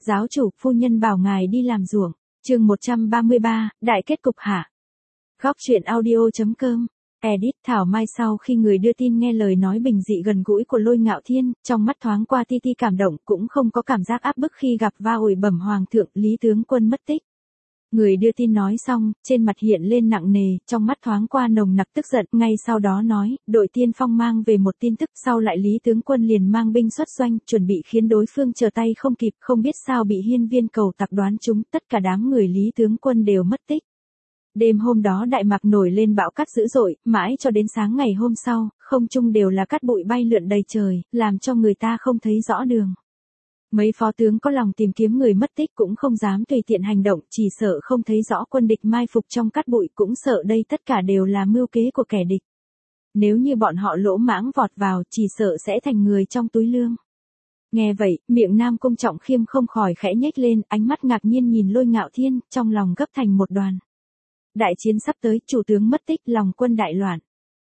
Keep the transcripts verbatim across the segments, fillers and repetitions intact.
Giáo chủ, phu nhân bảo ngài đi làm ruộng. Chương một trăm ba mươi ba, đại kết cục hạ. Góc truyện audio.com. Edit. Thảo Mai sau khi người đưa tin nghe lời nói bình dị gần gũi của Lôi Ngạo Thiên, trong mắt thoáng qua ti ti cảm động, cũng không có cảm giác áp bức khi gặp va ủi bẩm hoàng thượng, Lý tướng quân mất tích. Người đưa tin nói xong, trên mặt hiện lên nặng nề, trong mắt thoáng qua nồng nặc tức giận, ngay sau đó nói, đội tiên phong mang về một tin tức, sau lại Lý tướng quân liền mang binh xuất doanh, chuẩn bị khiến đối phương trở tay không kịp, không biết sao bị hiên viên cầu tặc đoán trúng, tất cả đám người Lý tướng quân đều mất tích. Đêm hôm đó Đại Mạc nổi lên bão cát dữ dội, mãi cho đến sáng ngày hôm sau, không trung đều là cát bụi bay lượn đầy trời, làm cho người ta không thấy rõ đường. Mấy phó tướng có lòng tìm kiếm người mất tích cũng không dám tùy tiện hành động, chỉ sợ không thấy rõ quân địch mai phục trong cát bụi, cũng sợ đây tất cả đều là mưu kế của kẻ địch. Nếu như bọn họ lỗ mãng vọt vào, chỉ sợ sẽ thành người trong túi lương. Nghe vậy, miệng Nam Cung Trọng Khiêm không khỏi khẽ nhếch lên, ánh mắt ngạc nhiên nhìn Lôi Ngạo Thiên, trong lòng gấp thành một đoàn. Đại chiến sắp tới, chủ tướng mất tích, lòng quân đại loạn.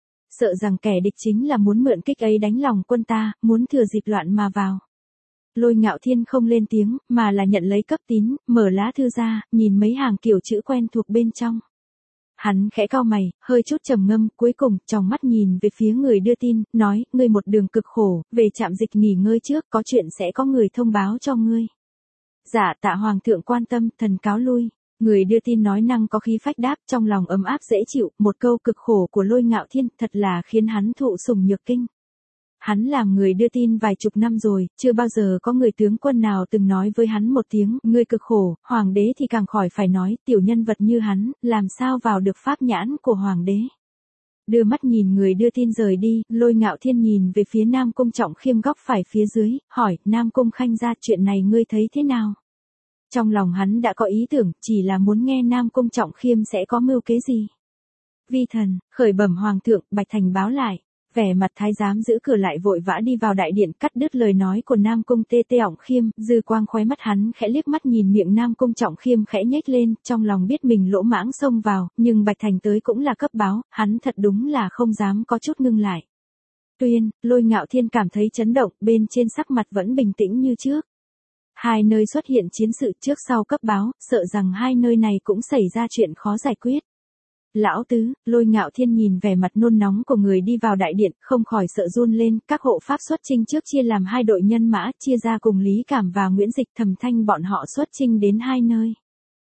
Sợ rằng kẻ địch chính là muốn mượn kích ấy đánh lòng quân ta, muốn thừa dịp loạn mà vào. Lôi Ngạo Thiên không lên tiếng, mà là nhận lấy cấp tín, mở lá thư ra, nhìn mấy hàng kiểu chữ quen thuộc bên trong. Hắn khẽ cau mày, hơi chút trầm ngâm, cuối cùng, tròng mắt nhìn về phía người đưa tin, nói, ngươi một đường cực khổ, về trạm dịch nghỉ ngơi trước, có chuyện sẽ có người thông báo cho ngươi. Dạ tạ hoàng thượng quan tâm, thần cáo lui. Người đưa tin nói năng có khí phách đáp, trong lòng ấm áp dễ chịu, một câu cực khổ của Lôi Ngạo Thiên, thật là khiến hắn thụ sủng nhược kinh. Hắn làm người đưa tin vài chục năm rồi, chưa bao giờ có người tướng quân nào từng nói với hắn một tiếng, ngươi cực khổ, hoàng đế thì càng khỏi phải nói, tiểu nhân vật như hắn, làm sao vào được pháp nhãn của hoàng đế. Đưa mắt nhìn người đưa tin rời đi, Lôi Ngạo Thiên nhìn về phía Nam Cung Trọng Khiêm góc phải phía dưới, hỏi, Nam Cung Khanh gia, chuyện này ngươi thấy thế nào? Trong lòng hắn đã có ý tưởng, chỉ là muốn nghe Nam Cung Trọng Khiêm sẽ có mưu kế gì. Vi thần, khởi bẩm hoàng thượng, Bạch Thành báo lại. Vẻ mặt thái giám giữ cửa lại vội vã đi vào đại điện, cắt đứt lời nói của Nam Cung Tê Tê Ỏng Khiêm, dư quang khóe mắt hắn khẽ liếc mắt nhìn miệng Nam Cung Trọng Khiêm khẽ nhếch lên, trong lòng biết mình lỗ mãng xông vào, nhưng Bạch Thành tới cũng là cấp báo, hắn thật đúng là không dám có chút ngưng lại. Tuyên, Lôi Ngạo Thiên cảm thấy chấn động, bên trên sắc mặt vẫn bình tĩnh như trước. Hai nơi xuất hiện chiến sự trước sau cấp báo, sợ rằng hai nơi này cũng xảy ra chuyện khó giải quyết. Lão tứ, Lôi Ngạo Thiên nhìn vẻ mặt nôn nóng của người đi vào đại điện, không khỏi sợ run lên, các hộ pháp xuất chinh trước chia làm hai đội nhân mã, chia ra cùng Lý Cảm và Nguyễn Dịch Thẩm Thanh bọn họ xuất chinh đến hai nơi.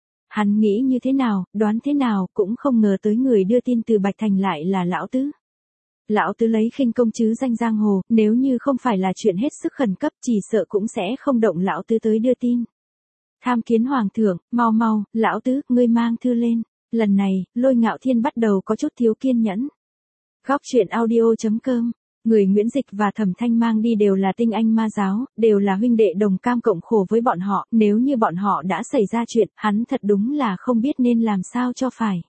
Hắn nghĩ như thế nào, đoán thế nào, cũng không ngờ tới người đưa tin từ Bạch Thành lại là lão tứ. Lão tứ lấy khinh công chứ danh giang hồ, nếu như không phải là chuyện hết sức khẩn cấp, chỉ sợ cũng sẽ không động lão tứ tới đưa tin. Tham kiến hoàng thượng, mau mau, lão tứ, ngươi mang thư lên. Lần này, Lôi Ngạo Thiên bắt đầu có chút thiếu kiên nhẫn. Góc truyện audio.com. Người Nguyễn Dịch và Thẩm Thanh mang đi đều là tinh anh ma giáo, đều là huynh đệ đồng cam cộng khổ với bọn họ, nếu như bọn họ đã xảy ra chuyện, hắn thật đúng là không biết nên làm sao cho phải.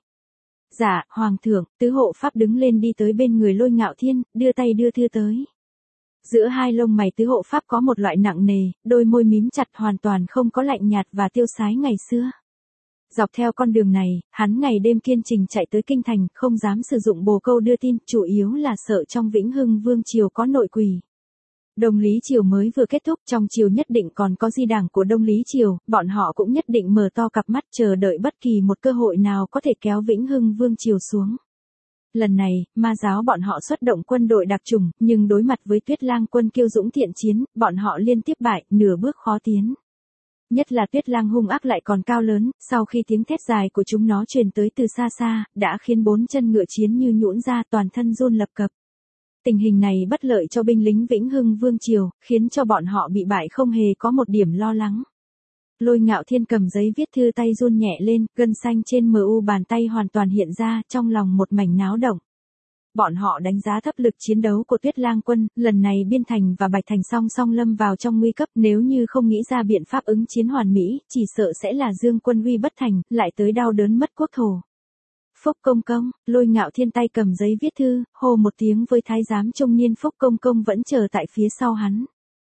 Dạ, hoàng thượng, tứ hộ pháp đứng lên đi tới bên người Lôi Ngạo Thiên, đưa tay đưa thư tới. Giữa hai lông mày tứ hộ pháp có một loại nặng nề, đôi môi mím chặt hoàn toàn không có lạnh nhạt và tiêu sái ngày xưa. Dọc theo con đường này, hắn ngày đêm kiên trình chạy tới kinh thành, không dám sử dụng bồ câu đưa tin, chủ yếu là sợ trong Vĩnh Hưng Vương triều có nội quỷ. Đông Lý triều mới vừa kết thúc, trong triều nhất định còn có di đảng của Đông Lý triều, bọn họ cũng nhất định mở to cặp mắt chờ đợi bất kỳ một cơ hội nào có thể kéo Vĩnh Hưng Vương triều xuống. Lần này, ma giáo bọn họ xuất động quân đội đặc chủng, nhưng đối mặt với Tuyết Lang quân kiêu dũng thiện chiến, bọn họ liên tiếp bại, nửa bước khó tiến. Nhất là Tuyết Lang hung ác lại còn cao lớn, sau khi tiếng thét dài của chúng nó truyền tới từ xa xa, đã khiến bốn chân ngựa chiến như nhũn ra, toàn thân run lập cập. Tình hình này bất lợi cho binh lính Vĩnh Hưng Vương triều, khiến cho bọn họ bị bại không hề có một điểm lo lắng. Lôi Ngạo Thiên cầm giấy viết thư tay run nhẹ lên, gân xanh trên mờ u bàn tay hoàn toàn hiện ra, trong lòng một mảnh náo động. Bọn họ đánh giá thấp lực chiến đấu của Tuyết Lang quân, lần này Biên Thành và Bạch Thành song song lâm vào trong nguy cấp, nếu như không nghĩ ra biện pháp ứng chiến hoàn mỹ, chỉ sợ sẽ là Dương quân uy bất thành, lại tới đau đớn mất quốc thổ. Phúc công công, Lôi Ngạo Thiên tay cầm giấy viết thư, hô một tiếng với thái giám trung niên Phúc công công vẫn chờ tại phía sau hắn.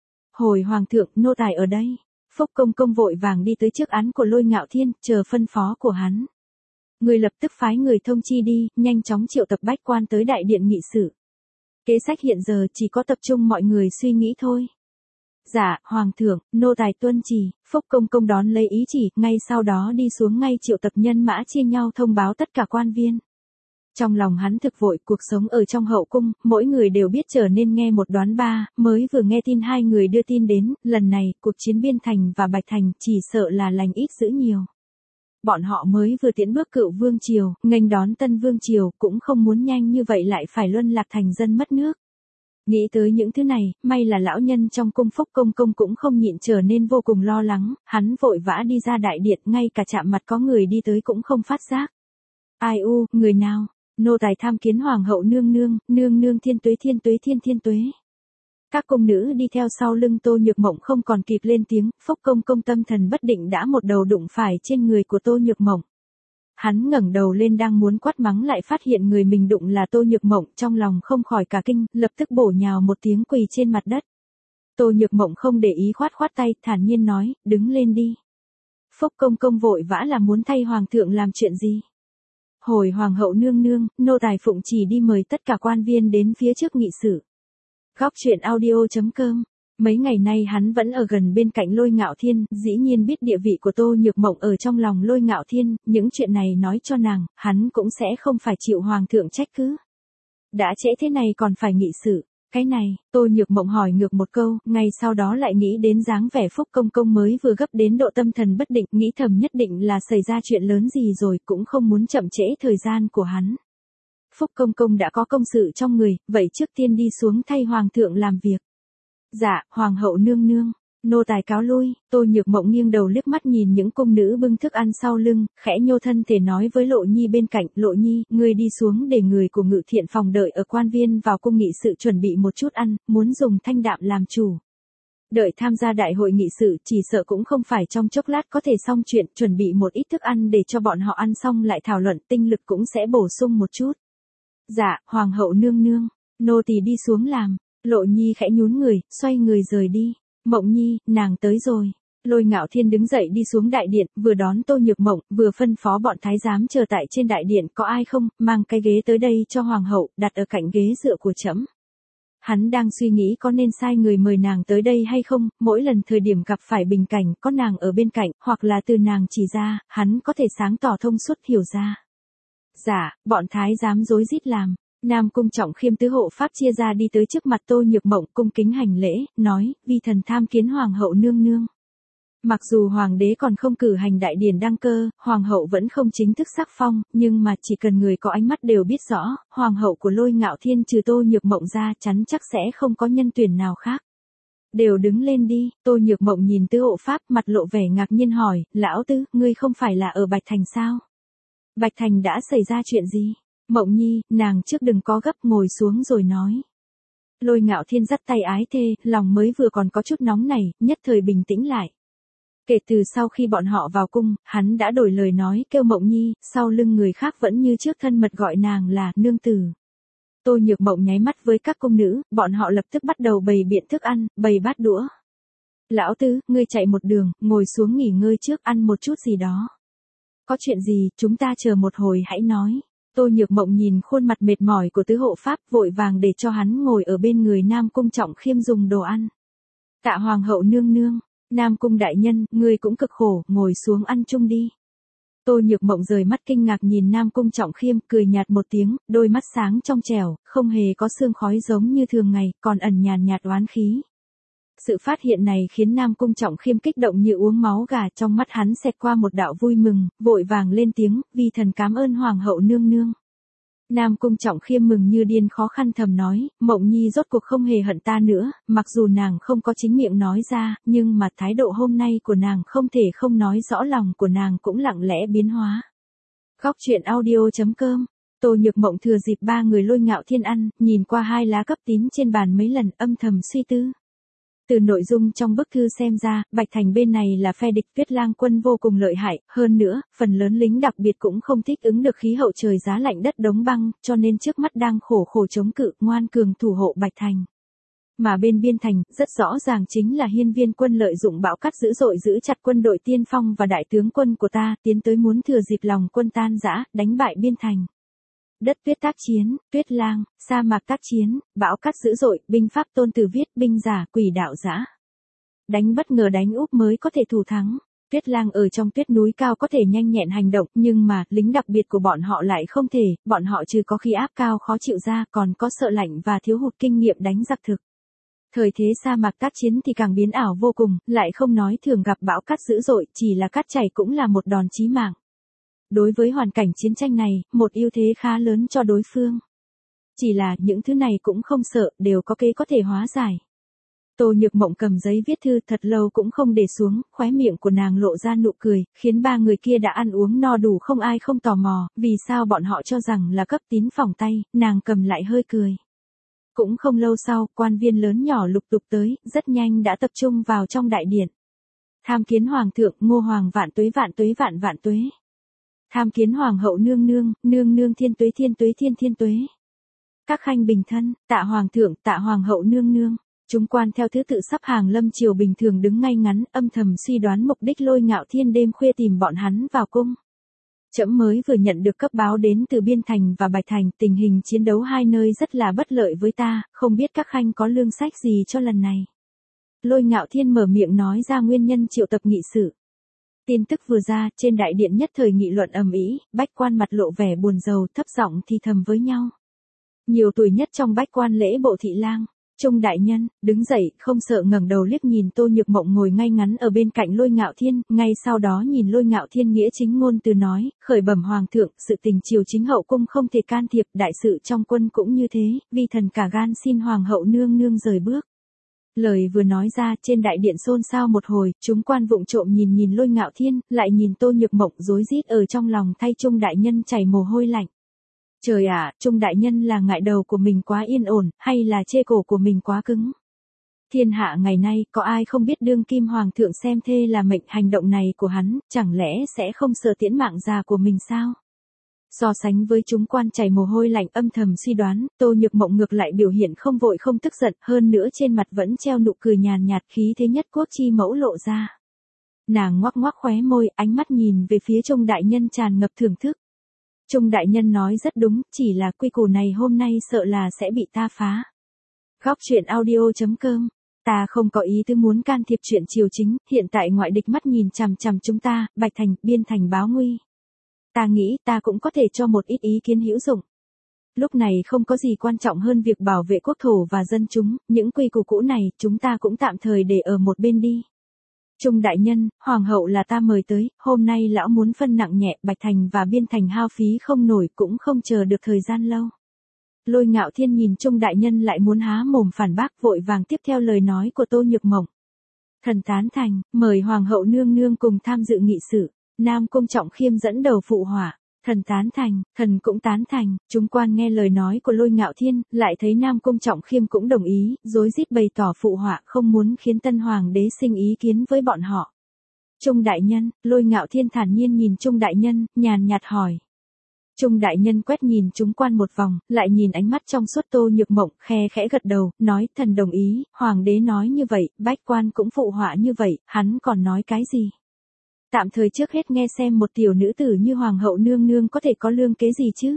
Hồi hoàng thượng, nô tài ở đây. Phúc công công vội vàng đi tới trước án của Lôi Ngạo Thiên, chờ phân phó của hắn. Người lập tức phái người thông chi đi, nhanh chóng triệu tập bách quan tới đại điện nghị sự. Kế sách hiện giờ chỉ có tập trung mọi người suy nghĩ thôi. Dạ, Hoàng thượng, nô tài tuân chỉ. Phúc công công đón lấy ý chỉ, ngay sau đó đi xuống ngay triệu tập nhân mã chia nhau thông báo tất cả quan viên. Trong lòng hắn thực vội, cuộc sống ở trong hậu cung, mỗi người đều biết trở nên nghe một đoán ba, mới vừa nghe tin hai người đưa tin đến, lần này, cuộc chiến Biên Thành và Bạch Thành, chỉ sợ là lành ít dữ nhiều. Bọn họ mới vừa tiến bước cựu vương triều, nghênh đón tân vương triều, cũng không muốn nhanh như vậy lại phải luân lạc thành dân mất nước. Nghĩ tới những thứ này, may là lão nhân trong cung Phúc công công cũng không nhịn trở nên vô cùng lo lắng, hắn vội vã đi ra đại điện, ngay cả chạm mặt có người đi tới cũng không phát giác. Ai u, người nào? Nô tài tham kiến hoàng hậu nương nương, nương nương thiên tuế thiên tuế thiên thiên tuế. Các cung nữ đi theo sau lưng Tô Nhược Mộng không còn kịp lên tiếng, Phúc công công tâm thần bất định đã một đầu đụng phải trên người của Tô Nhược Mộng. Hắn ngẩng đầu lên đang muốn quát mắng lại phát hiện người mình đụng là Tô Nhược Mộng, trong lòng không khỏi cả kinh, lập tức bổ nhào một tiếng quỳ trên mặt đất. Tô Nhược Mộng không để ý khoát khoát tay, thản nhiên nói, đứng lên đi. Phúc công công vội vã là muốn thay hoàng thượng làm chuyện gì? Hồi hoàng hậu nương nương, nô tài phụng chỉ đi mời tất cả quan viên đến phía trước nghị sự. Góc truyện audio chấm com. Mấy ngày nay hắn vẫn ở gần bên cạnh Lôi Ngạo Thiên, dĩ nhiên biết địa vị của Tô Nhược Mộng ở trong lòng Lôi Ngạo Thiên, những chuyện này nói cho nàng, hắn cũng sẽ không phải chịu hoàng thượng trách cứ. Đã trễ thế này còn phải nghị sự. Cái này, Tô Nhược Mộng hỏi ngược một câu, ngay sau đó lại nghĩ đến dáng vẻ Phúc công công mới vừa gấp đến độ tâm thần bất định, nghĩ thầm nhất định là xảy ra chuyện lớn gì rồi, cũng không muốn chậm trễ thời gian của hắn. Phúc công công đã có công sự trong người, vậy trước tiên đi xuống thay hoàng thượng làm việc. Dạ, hoàng hậu nương nương, nô tài cáo lui. Tô Nhược Mộng nghiêng đầu liếc mắt nhìn những cung nữ bưng thức ăn sau lưng, khẽ nhô thân thể nói với Lộ Nhi bên cạnh, Lộ Nhi, ngươi đi xuống để người của Ngự Thiện phòng đợi ở quan viên vào cung nghị sự chuẩn bị một chút ăn, muốn dùng thanh đạm làm chủ. Đợi tham gia đại hội nghị sự, chỉ sợ cũng không phải trong chốc lát có thể xong chuyện, chuẩn bị một ít thức ăn để cho bọn họ ăn xong lại thảo luận, tinh lực cũng sẽ bổ sung một chút. Dạ, hoàng hậu nương nương, nô tỳ đi xuống làm. Lộ Nhi khẽ nhún người, xoay người rời đi. Mộng Nhi, nàng tới rồi. Lôi Ngạo Thiên đứng dậy đi xuống đại điện, vừa đón Tô Nhược Mộng, vừa phân phó bọn thái giám chờ tại trên đại điện, có ai không, mang cái ghế tới đây cho hoàng hậu, đặt ở cạnh ghế dựa của trẫm. Hắn đang suy nghĩ có nên sai người mời nàng tới đây hay không, mỗi lần thời điểm gặp phải bình cảnh, có nàng ở bên cạnh, hoặc là từ nàng chỉ ra, hắn có thể sáng tỏ thông suốt hiểu ra. Dạ, bọn thái giám rối rít làm. Nam Cung Trọng Khiêm tứ hộ pháp chia ra đi tới trước mặt Tô Nhược Mộng, cung kính hành lễ, nói, vi thần tham kiến hoàng hậu nương nương. Mặc dù hoàng đế còn không cử hành đại điển đăng cơ, hoàng hậu vẫn không chính thức sắc phong, nhưng mà chỉ cần người có ánh mắt đều biết rõ, hoàng hậu của Lôi Ngạo Thiên trừ Tô Nhược Mộng ra chắn chắc sẽ không có nhân tuyển nào khác. Đều đứng lên đi. Tô Nhược Mộng nhìn tứ hộ pháp, mặt lộ vẻ ngạc nhiên hỏi, lão tứ, ngươi không phải là ở Bạch Thành sao? Bạch Thành đã xảy ra chuyện gì? Mộng Nhi, nàng trước đừng có gấp, ngồi xuống rồi nói. Lôi Ngạo Thiên dắt tay ái thê, lòng mới vừa còn có chút nóng này, nhất thời bình tĩnh lại. Kể từ sau khi bọn họ vào cung, hắn đã đổi lời nói kêu Mộng Nhi, sau lưng người khác vẫn như trước thân mật gọi nàng là nương tử. Tô Nhược Mộng nháy mắt với các cung nữ, bọn họ lập tức bắt đầu bày biện thức ăn, bày bát đũa. Lão tứ, ngươi chạy một đường, ngồi xuống nghỉ ngơi trước, ăn một chút gì đó. Có chuyện gì, chúng ta chờ một hồi hãy nói. Tô Nhược Mộng nhìn khuôn mặt mệt mỏi của tứ hộ pháp, vội vàng để cho hắn ngồi ở bên người Nam Cung Trọng Khiêm dùng đồ ăn. Tạ hoàng hậu nương nương, Nam Cung đại nhân, ngươi cũng cực khổ, ngồi xuống ăn chung đi. Tô Nhược Mộng rời mắt kinh ngạc nhìn Nam Cung Trọng Khiêm, cười nhạt một tiếng, đôi mắt sáng trong trẻo, không hề có sương khói giống như thường ngày, còn ẩn nhàn nhạt oán khí. Sự phát hiện này khiến Nam Cung Trọng Khiêm kích động như uống máu gà, trong mắt hắn xẹt qua một đạo vui mừng, vội vàng lên tiếng, vi thần cảm ơn hoàng hậu nương nương. Nam Cung Trọng Khiêm mừng như điên khó khăn thầm nói, Mộng Nhi rốt cuộc không hề hận ta nữa, mặc dù nàng không có chính miệng nói ra, nhưng mà thái độ hôm nay của nàng không thể không nói rõ lòng của nàng cũng lặng lẽ biến hóa. Góc truyện audio chấm com. Tô Nhược Mộng thừa dịp ba người Lôi Ngạo Thiên ăn, nhìn qua hai lá cấp tín trên bàn mấy lần, âm thầm suy tư. Từ nội dung trong bức thư xem ra, Bạch Thành bên này là phe địch, Tuyết Lang quân vô cùng lợi hại, hơn nữa, phần lớn lính đặc biệt cũng không thích ứng được khí hậu trời giá lạnh đất đóng băng, cho nên trước mắt đang khổ khổ chống cự, ngoan cường thủ hộ Bạch Thành. Mà bên Biên Thành, rất rõ ràng chính là Hiên Viên quân lợi dụng bão cát dữ dội giữ chặt quân đội tiên phong và đại tướng quân của ta, tiến tới muốn thừa dịp lòng quân tan rã, đánh bại Biên Thành. Đất tuyết tác chiến, tuyết lang, sa mạc tác chiến, bão cát dữ dội, binh pháp Tôn Tử viết, binh giả, quỷ đạo dã. đánh bất ngờ đánh úp mới có thể thủ thắng. Tuyết lang ở trong tuyết núi cao có thể nhanh nhẹn hành động, nhưng mà, lính đặc biệt của bọn họ lại không thể, bọn họ trừ có khí áp cao khó chịu ra, còn có sợ lạnh và thiếu hụt kinh nghiệm đánh giặc thực. Thời thế sa mạc tác chiến thì càng biến ảo vô cùng, lại không nói thường gặp bão cát dữ dội, chỉ là cát chảy cũng là một đòn chí mạng. Đối với hoàn cảnh chiến tranh này, một ưu thế khá lớn cho đối phương. Chỉ là, những thứ này cũng không sợ, đều có kế có thể hóa giải. Tô Nhược Mộng cầm giấy viết thư thật lâu cũng không để xuống, khóe miệng của nàng lộ ra nụ cười, khiến ba người kia đã ăn uống no đủ không ai không tò mò, vì sao bọn họ cho rằng là cấp tín phòng tay, nàng cầm lại hơi cười. Cũng không lâu sau, quan viên lớn nhỏ lục tục tới, rất nhanh đã tập trung vào trong đại điện. Tham kiến hoàng thượng, Ngô hoàng vạn tuế vạn tuế vạn vạn tuế. Tham kiến hoàng hậu nương nương, nương nương thiên tuế thiên tuế thiên thiên tuế. Các khanh bình thân, tạ hoàng thượng, tạ hoàng hậu nương nương. Chúng quan theo thứ tự sắp hàng lâm triều bình thường đứng ngay ngắn, âm thầm suy đoán mục đích Lôi Ngạo Thiên đêm khuya tìm bọn hắn vào cung. Trẫm mới vừa nhận được cấp báo đến từ Biên Thành và Bạch Thành, tình hình chiến đấu hai nơi rất là bất lợi với ta, không biết các khanh có lương sách gì cho lần này. Lôi Ngạo Thiên mở miệng nói ra nguyên nhân triệu tập nghị sự. Tin tức vừa ra, trên đại điện nhất thời nghị luận ầm ĩ, bách quan mặt lộ vẻ buồn rầu, thấp giọng thì thầm với nhau. Nhiều tuổi nhất trong bách quan lễ bộ thị lang, Trung đại nhân, đứng dậy, không sợ ngẩng đầu liếc nhìn Tô Nhược Mộng ngồi ngay ngắn ở bên cạnh Lôi Ngạo Thiên, ngay sau đó nhìn Lôi Ngạo Thiên nghĩa chính ngôn từ nói, khởi bẩm hoàng thượng, sự tình triều chính hậu cung không thể can thiệp, đại sự trong quân cũng như thế, vi thần cả gan xin hoàng hậu nương nương rời bước. Lời vừa nói ra, trên đại điện xôn xao một hồi, chúng quan vụng trộm nhìn nhìn Lôi Ngạo Thiên, lại nhìn Tô Nhược Mộng rối rít ở trong lòng thay Trung đại nhân chảy mồ hôi lạnh. Trời ạ, Trung đại nhân là ngại đầu của mình quá yên ổn, hay là chê cổ của mình quá cứng? Thiên hạ ngày nay, có ai không biết đương kim hoàng thượng xem thê là mệnh, hành động này của hắn, chẳng lẽ sẽ không sợ tiễn mạng già của mình sao? So sánh với chúng quan chảy mồ hôi lạnh âm thầm suy đoán, Tô Nhược Mộng ngược lại biểu hiện không vội không tức giận, hơn nữa trên mặt vẫn treo nụ cười nhàn nhạt, khí thế nhất quốc chi mẫu lộ ra. Nàng ngoắc ngoắc khóe môi, ánh mắt nhìn về phía Trung đại nhân tràn ngập thưởng thức. Trung đại nhân nói rất đúng, chỉ là quy củ này hôm nay sợ là sẽ bị ta phá. Góc truyện audio chấm com. Ta không có ý tứ muốn can thiệp chuyện triều chính, hiện tại ngoại địch mắt nhìn chằm chằm chúng ta, Bạch Thành, Biên Thành báo nguy. Ta nghĩ ta cũng có thể cho một ít ý kiến hữu dụng. Lúc này không có gì quan trọng hơn việc bảo vệ quốc thổ và dân chúng, những quy củ cũ này chúng ta cũng tạm thời để ở một bên đi. Trung đại nhân, hoàng hậu là ta mời tới, hôm nay lão muốn phân nặng nhẹ, Bạch Thành và Biên Thành hao phí không nổi, cũng không chờ được thời gian lâu. Lôi Ngạo Thiên nhìn Trung đại nhân lại muốn há mồm phản bác, vội vàng tiếp theo lời nói của Tô Nhược Mộng. Thần tán thành, mời hoàng hậu nương nương cùng tham dự nghị sự. Nam Cung Trọng Khiêm dẫn đầu phụ họa. Thần tán thành, thần cũng tán thành, chúng quan nghe lời nói của Lôi Ngạo Thiên, lại thấy Nam Cung Trọng Khiêm cũng đồng ý, rối rít bày tỏ phụ họa, không muốn khiến tân hoàng đế sinh ý kiến với bọn họ. Trung đại nhân, Lôi Ngạo Thiên thản nhiên nhìn Trung đại nhân, nhàn nhạt hỏi. Trung đại nhân quét nhìn chúng quan một vòng, lại nhìn ánh mắt trong suốt Tô Nhược Mộng, khe khẽ gật đầu, nói, thần đồng ý, hoàng đế nói như vậy, bách quan cũng phụ họa như vậy, hắn còn nói cái gì? Tạm thời trước hết nghe xem một tiểu nữ tử như hoàng hậu nương nương có thể có lương kế gì chứ?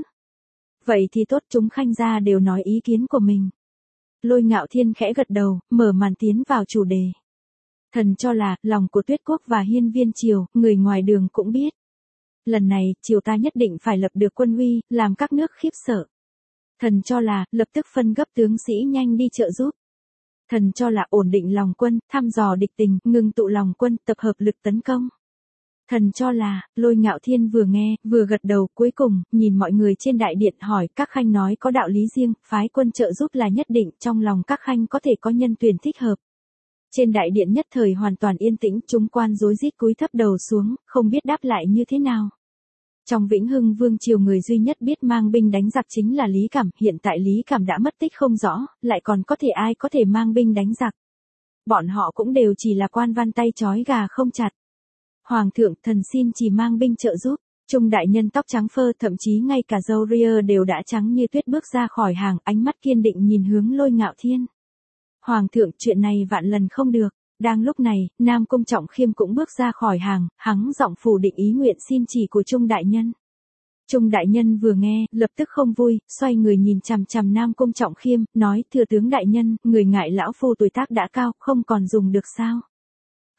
Vậy thì tốt, chúng khanh gia đều nói ý kiến của mình. Lôi Ngạo Thiên khẽ gật đầu, mở màn tiến vào chủ đề. Thần cho là, lòng của Tuyết Quốc và Hiên Viên triều, người ngoài đường cũng biết. Lần này, triều ta nhất định phải lập được quân uy, làm các nước khiếp sợ. Thần cho là, lập tức phân gấp tướng sĩ nhanh đi trợ giúp. Thần cho là ổn định lòng quân, thăm dò địch tình, ngừng tụ lòng quân, tập hợp lực tấn công. Thần cho là, Lôi Ngạo Thiên vừa nghe, vừa gật đầu, cuối cùng, nhìn mọi người trên đại điện hỏi, các khanh nói có đạo lý riêng, phái quân trợ giúp là nhất định, trong lòng các khanh có thể có nhân tuyển thích hợp. Trên đại điện nhất thời hoàn toàn yên tĩnh, chúng quan rối rít cúi thấp đầu xuống, không biết đáp lại như thế nào. Trong Vĩnh Hưng Vương triều người duy nhất biết mang binh đánh giặc chính là Lý Cảm, hiện tại Lý Cảm đã mất tích không rõ, lại còn có thể ai có thể mang binh đánh giặc. Bọn họ cũng đều chỉ là quan văn tay trói gà không chặt. Hoàng thượng, thần xin chỉ mang binh trợ giúp. Trung đại nhân tóc trắng phơ, thậm chí ngay cả râu ria đều đã trắng như tuyết bước ra khỏi hàng, ánh mắt kiên định nhìn hướng Lôi Ngạo Thiên. Hoàng thượng, chuyện này vạn lần không được. Đang lúc này, Nam Cung Trọng Khiêm cũng bước ra khỏi hàng, hắn giọng phủ định ý nguyện xin chỉ của Trung đại nhân. Trung đại nhân vừa nghe, lập tức không vui, xoay người nhìn chằm chằm Nam Cung Trọng Khiêm, nói, thưa tướng đại nhân, người ngại lão phu tuổi tác đã cao, không còn dùng được sao?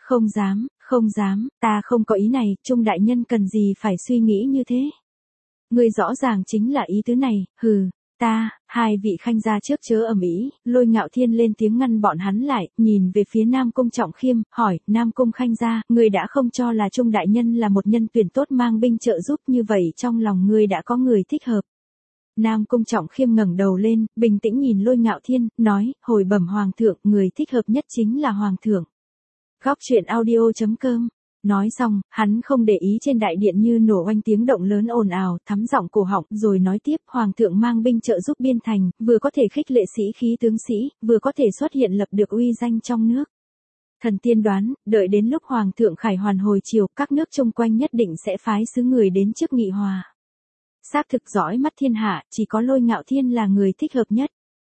Không dám, không dám, ta không có ý này, Trung đại nhân cần gì phải suy nghĩ như thế. Ngươi rõ ràng chính là ý tứ này, hừ, ta, hai vị khanh gia trước chớ ầm ĩ, Lôi Ngạo Thiên lên tiếng ngăn bọn hắn lại, nhìn về phía Nam Cung Trọng Khiêm, hỏi, Nam Cung khanh gia, ngươi đã không cho là Trung đại nhân là một nhân tuyển tốt mang binh trợ giúp như vậy trong lòng ngươi đã có người thích hợp. Nam Cung Trọng Khiêm ngẩng đầu lên, bình tĩnh nhìn Lôi Ngạo Thiên, nói, hồi bẩm Hoàng thượng, người thích hợp nhất chính là Hoàng thượng. Góc truyện audio chấm com. Nói xong, hắn không để ý trên đại điện như nổ oanh tiếng động lớn ồn ào, thắm giọng cổ họng, rồi nói tiếp, Hoàng thượng mang binh trợ giúp biên thành, vừa có thể khích lệ sĩ khí tướng sĩ, vừa có thể xuất hiện lập được uy danh trong nước. Thần tiên đoán, đợi đến lúc Hoàng thượng khải hoàn hồi chiều, các nước chung quanh nhất định sẽ phái sứ người đến trước nghị hòa. Xác thực dõi mắt thiên hạ, chỉ có Lôi Ngạo Thiên là người thích hợp nhất.